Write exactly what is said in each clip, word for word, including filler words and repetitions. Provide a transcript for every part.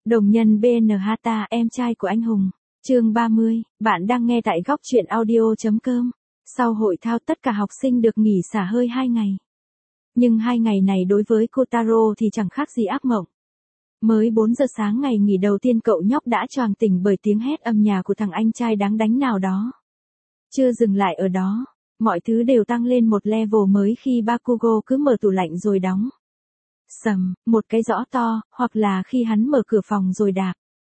Đồng nhân bê en Hata, em trai của anh hùng. Chương ba mươi, bạn đang nghe tại góc truyện audio.com. Sau hội thao tất cả học sinh được nghỉ xả hơi hai ngày. Nhưng hai ngày này đối với Kotaro thì chẳng khác gì ác mộng. Mới bốn giờ sáng ngày nghỉ đầu tiên cậu nhóc đã choàng tỉnh bởi tiếng hét âm nhà của thằng anh trai đáng đánh nào đó. Chưa dừng lại ở đó, mọi thứ đều tăng lên một level mới khi Bakugo cứ mở tủ lạnh rồi đóng. Sầm, một cái rõ to, hoặc là khi hắn mở cửa phòng rồi đạp.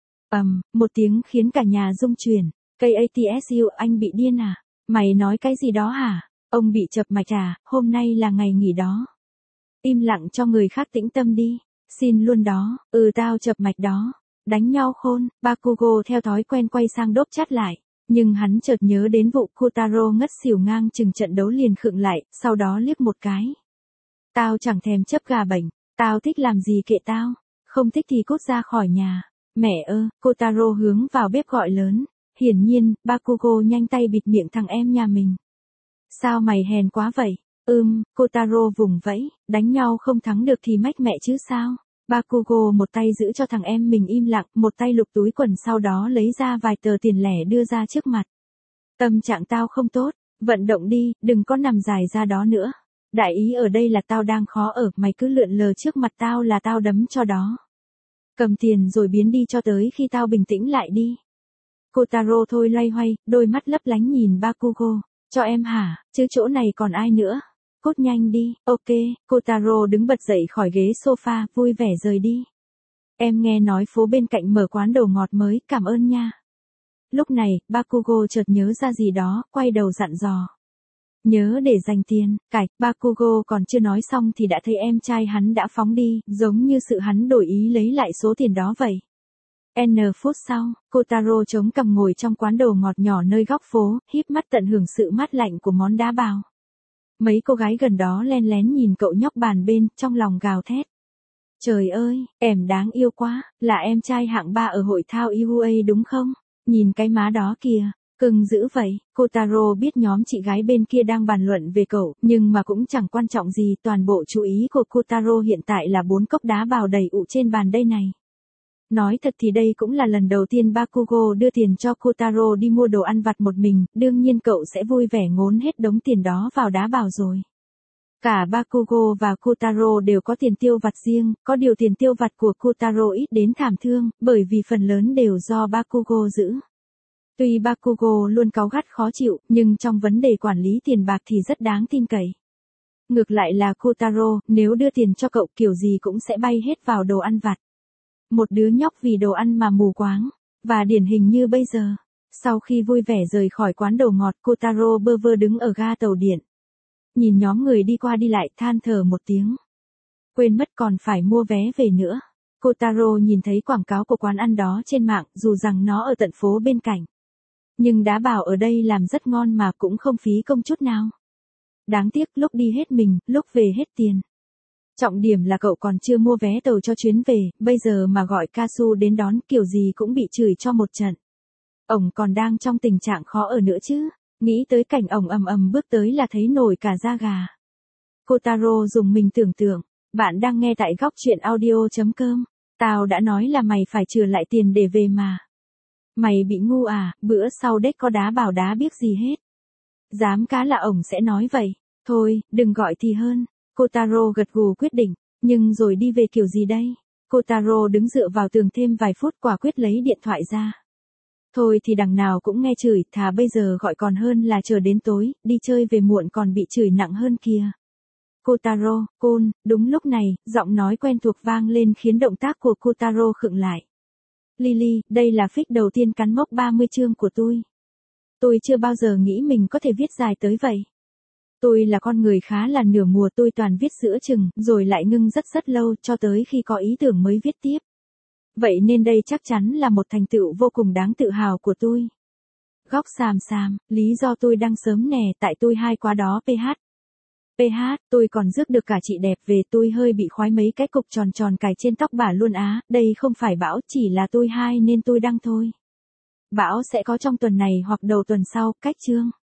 Ầm, một tiếng khiến cả nhà rung chuyển. Cây a tê ét u, anh bị điên à? Mày nói cái gì đó hả? Ông bị chập mạch à? Hôm nay là ngày nghỉ đó. Im lặng cho người khác tĩnh tâm đi. Xin luôn đó. Ừ, tao chập mạch đó. Đánh nhau khôn. Bakugo theo thói quen quay sang đốp chát lại. Nhưng hắn chợt nhớ đến vụ Kotaro ngất xỉu ngang chừng trận đấu liền khựng lại, sau đó liếc một cái. Tao chẳng thèm chấp gà bệnh. Tao thích làm gì kệ tao. Không thích thì cút ra khỏi nhà. Mẹ ơ, Kotaro hướng vào bếp gọi lớn. Hiển nhiên, Bakugo nhanh tay bịt miệng thằng em nhà mình. Sao mày hèn quá vậy? Ừm, Kotaro vùng vẫy, đánh nhau không thắng được thì mách mẹ chứ sao? Bakugo một tay giữ cho thằng em mình im lặng, một tay lục túi quần sau đó lấy ra vài tờ tiền lẻ đưa ra trước mặt. Tâm trạng tao không tốt, vận động đi, đừng có nằm dài ra đó nữa. Đại ý ở đây là tao đang khó ở, mày cứ lượn lờ trước mặt tao là tao đấm cho đó. Cầm tiền rồi biến đi cho tới khi tao bình tĩnh lại đi. Kotaro thôi loay hoay, đôi mắt lấp lánh nhìn Bakugo. Cho em hả, chứ chỗ này còn ai nữa? Cút nhanh đi, ok, Kotaro đứng bật dậy khỏi ghế sofa, vui vẻ rời đi. Em nghe nói phố bên cạnh mở quán đồ ngọt mới, cảm ơn nha. Lúc này, Bakugo chợt nhớ ra gì đó, quay đầu dặn dò. Nhớ để dành tiền, cải, Bakugo còn chưa nói xong thì đã thấy em trai hắn đã phóng đi, giống như sự hắn đổi ý lấy lại số tiền đó vậy. N phút sau, Kotaro chống cằm ngồi trong quán đồ ngọt nhỏ nơi góc phố, híp mắt tận hưởng sự mát lạnh của món đá bào. Mấy cô gái gần đó len lén nhìn cậu nhóc bàn bên, trong lòng gào thét. Trời ơi, em đáng yêu quá, là em trai hạng ba ở hội thao i u a đúng không? Nhìn cái má đó kìa. Cưng dữ vậy, Kotaro biết nhóm chị gái bên kia đang bàn luận về cậu, nhưng mà cũng chẳng quan trọng gì, toàn bộ chú ý của Kotaro hiện tại là bốn cốc đá bào đầy ụ trên bàn đây này. Nói thật thì đây cũng là lần đầu tiên Bakugo đưa tiền cho Kotaro đi mua đồ ăn vặt một mình, đương nhiên cậu sẽ vui vẻ ngốn hết đống tiền đó vào đá bào rồi. Cả Bakugo và Kotaro đều có tiền tiêu vặt riêng, có điều tiền tiêu vặt của Kotaro ít đến thảm thương, bởi vì phần lớn đều do Bakugo giữ. Tuy Bakugo luôn cáu gắt khó chịu, nhưng trong vấn đề quản lý tiền bạc thì rất đáng tin cậy. Ngược lại là Kotaro, nếu đưa tiền cho cậu kiểu gì cũng sẽ bay hết vào đồ ăn vặt. Một đứa nhóc vì đồ ăn mà mù quáng, và điển hình như bây giờ. Sau khi vui vẻ rời khỏi quán đồ ngọt, Kotaro bơ vơ đứng ở ga tàu điện. Nhìn nhóm người đi qua đi lại, than thở một tiếng. Quên mất còn phải mua vé về nữa. Kotaro nhìn thấy quảng cáo của quán ăn đó trên mạng, dù rằng nó ở tận phố bên cạnh. Nhưng đá bào ở đây làm rất ngon mà cũng không phí công chút nào. Đáng tiếc lúc đi hết mình, lúc về hết tiền. Trọng điểm là cậu còn chưa mua vé tàu cho chuyến về, bây giờ mà gọi Kasu đến đón kiểu gì cũng bị chửi cho một trận. Ổng còn đang trong tình trạng khó ở nữa chứ, nghĩ tới cảnh ổng ầm ầm bước tới là thấy nổi cả da gà. Kotaro dùng mình tưởng tượng, bạn đang nghe tại góc truyện audio.com, tao đã nói là mày phải trừ lại tiền để về mà. Mày bị ngu à, bữa sau đếch có đá bào đá biết gì hết. Dám cá là ổng sẽ nói vậy, thôi, đừng gọi thì hơn. Kotaro gật gù quyết định, nhưng rồi đi về kiểu gì đây? Kotaro đứng dựa vào tường thêm vài phút quả quyết lấy điện thoại ra. Thôi thì đằng nào cũng nghe chửi, thà bây giờ gọi còn hơn là chờ đến tối, đi chơi về muộn còn bị chửi nặng hơn kìa. Kotaro, Kun, đúng lúc này, giọng nói quen thuộc vang lên khiến động tác của Kotaro khựng lại. Lily, đây là fic đầu tiên cắn mốc ba mươi chương của tôi. Tôi chưa bao giờ nghĩ mình có thể viết dài tới vậy. Tôi là con người khá là nửa mùa, tôi toàn viết giữa chừng, rồi lại ngưng rất rất lâu cho tới khi có ý tưởng mới viết tiếp. Vậy nên đây chắc chắn là một thành tựu vô cùng đáng tự hào của tôi. Góc xàm xàm, lý do tôi đăng sớm nè, tại tôi hai quá đó ph. ph, tôi còn rước được cả chị đẹp về, tôi hơi bị khoái mấy cái cục tròn tròn cài trên tóc bà luôn á, đây không phải bão, chỉ là tôi hai nên tôi đăng thôi. Bão sẽ có trong tuần này hoặc đầu tuần sau, cách chương.